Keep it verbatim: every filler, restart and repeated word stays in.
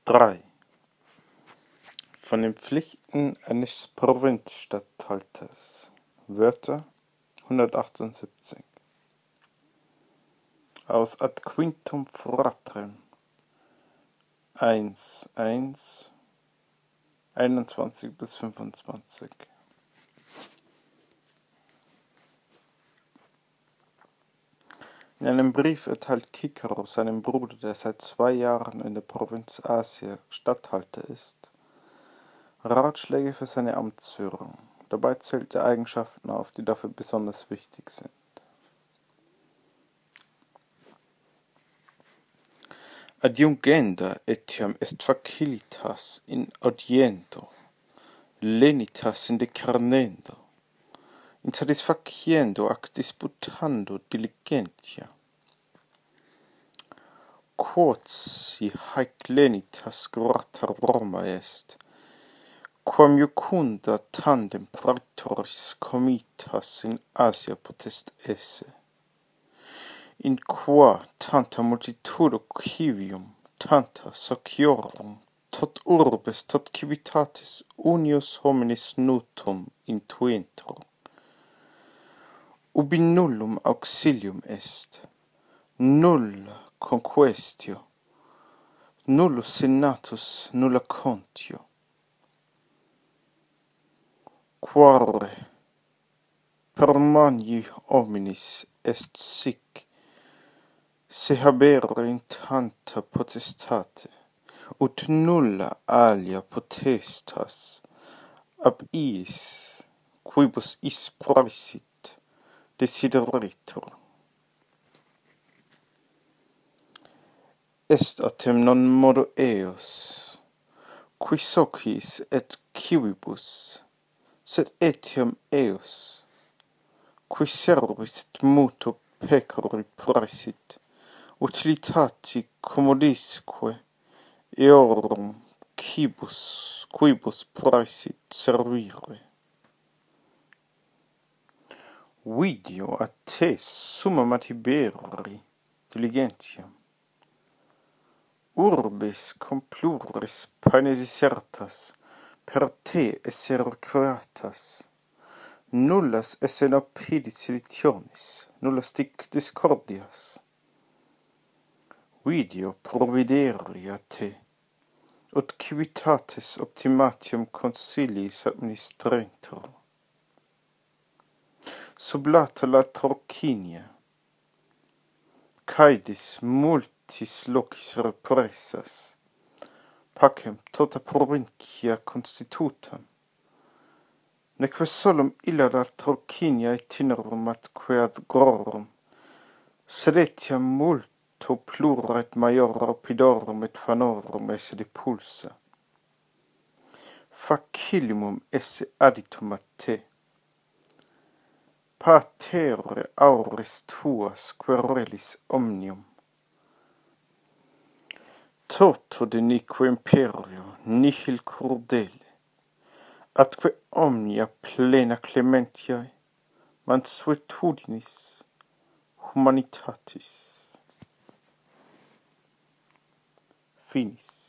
drei. Von den Pflichten eines Provinzstatthalters. Wörter hundertachtundsiebzig. Aus Ad Quintum Fratrem eins, eins, einundzwanzig bis fünfundzwanzig. In einem Brief erteilt Cicero seinem Bruder, der seit zwei Jahren in der Provinz Asia Statthalter ist, Ratschläge für seine Amtsführung. Dabei zählt er Eigenschaften auf, die dafür besonders wichtig sind. Adiungenda etiam est facilitas in audiendo, lenitas in decernendo, in satisfaciendo ac disputando diligentia. Quodsi haec lenitas grata Roma est, quam iucunda tandem praetoris comitas in Asia potest esse, in qua tanta multitudo civium, tanta sociorum, tot urbes, tot civitatis unius hominis nutum intuentur, ubi nullum auxilium est, nulla conquestio, nullus senatus, nulla contio. Quare per magni hominis est sic, se habere in tanta potestate, ut nulla alia potestas ab iis, quibus is praesit, desideritur. Est atem non modo eos, qui socis et civibus, sed etiam eos, qui servis et muto pecori praesit, utilitati commodisque eorum quibus, quibus praesit servire. Video a te summa matiberi diligentiam. Urbis cum pluris paene disertas, per te esse recreatas. Nullas esse napidis seditionis, nullas dic discordias. Video provideri a te, ut civitatis optimatium consiliis administrentur. Sublata la Trocinia, caedis multis locis repressas, pacem tota provincia constitutam, neque solum illa la Trocinia itinerum atque ad grorum, sed etiam multo plura et maior rapidorum et fanorum esse depulsa. Facilimum esse additum a te, patere auris tuas querelis omnium. Toto denique imperio nihil crudele, atque omnia plena clementiae, mansuetudinis humanitatis. Finis.